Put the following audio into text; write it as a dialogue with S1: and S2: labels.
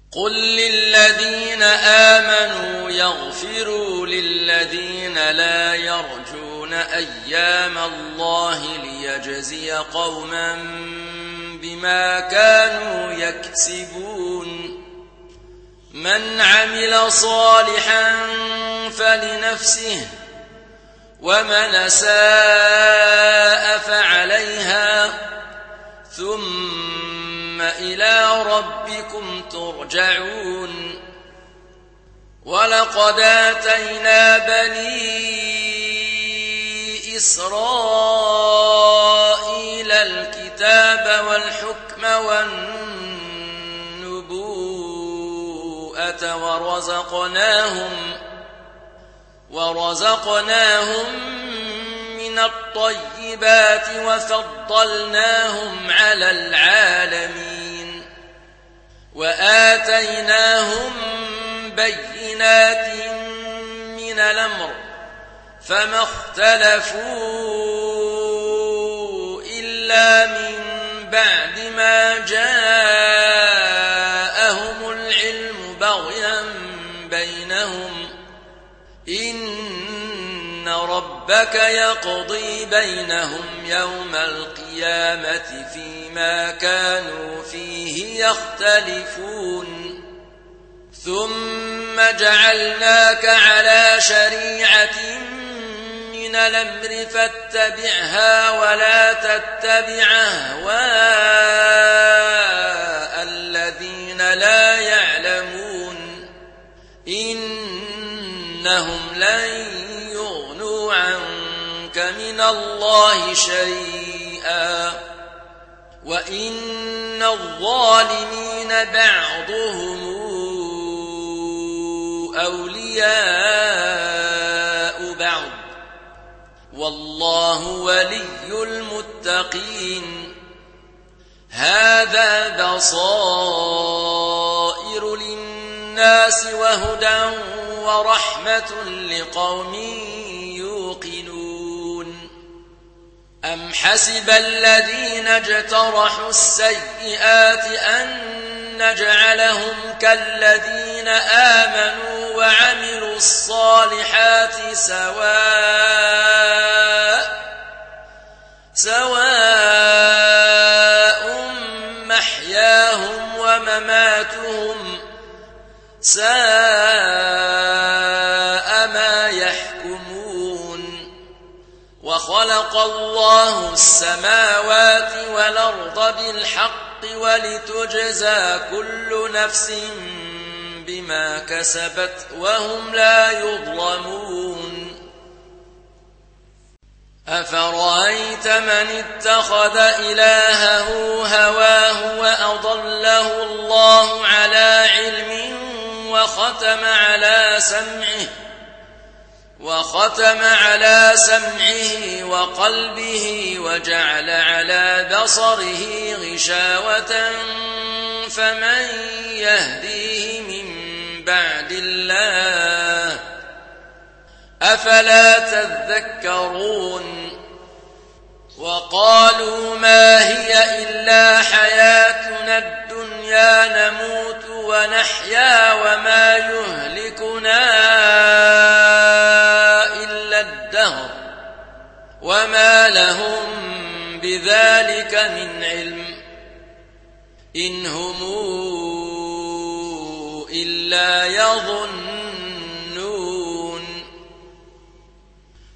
S1: قل للذين آمنوا يغفروا للذين لا يرجون أيام الله ليجزي قوما بما كانوا يكسبون من عمل صالحا فلنفسه ومن أساء فعليها ثم إلى ربكم ترجعون ولقد آتينا بني إسرائيل الكتاب والحكم والنبوءة ورزقناهم من الطيبات وفضلناهم على العالمين وآتيناهم بينات من الأمر فما اختلفوا إلا من بعد ما جاءهم العلم بغيا بينهم إن ربك يقضي بينهم يوم القيامة فيما كانوا فيه يختلفون ثم جعلناك على شريعة من الأمر فاتبعها ولا تتبع أهواء الذين لا يعلمون إنهم لن يغنوا عنك من الله شيئا وإن الظالمين بعضهم أولياء بعض والله ولي المتقين هذا بصائر للناس وهدى ورحمة لقوم يوقنون أم حسب الذين اجترحوا السيئات أن نجعلهم كالذين آمنوا وعملوا الصالحات سواء محياهم ومماتهم ساء ما يحكمون وخلق الله السماوات والأرض بالحق ولتجزى كل نفس بما كسبت وهم لا يظلمون أفرأيت من اتخذ إلهه هواه وأضله الله على علم وختم على سمعه وقلبه وجعل على بصره غشاوة فمن يهديه من بعد الله أفلا تذكرون وقالوا ما هي إلا حياتنا الدنيا نموت ونحيا وما يهلكنا إلا الدهر وما لهم بذلك من علم إن هم إلا يظنون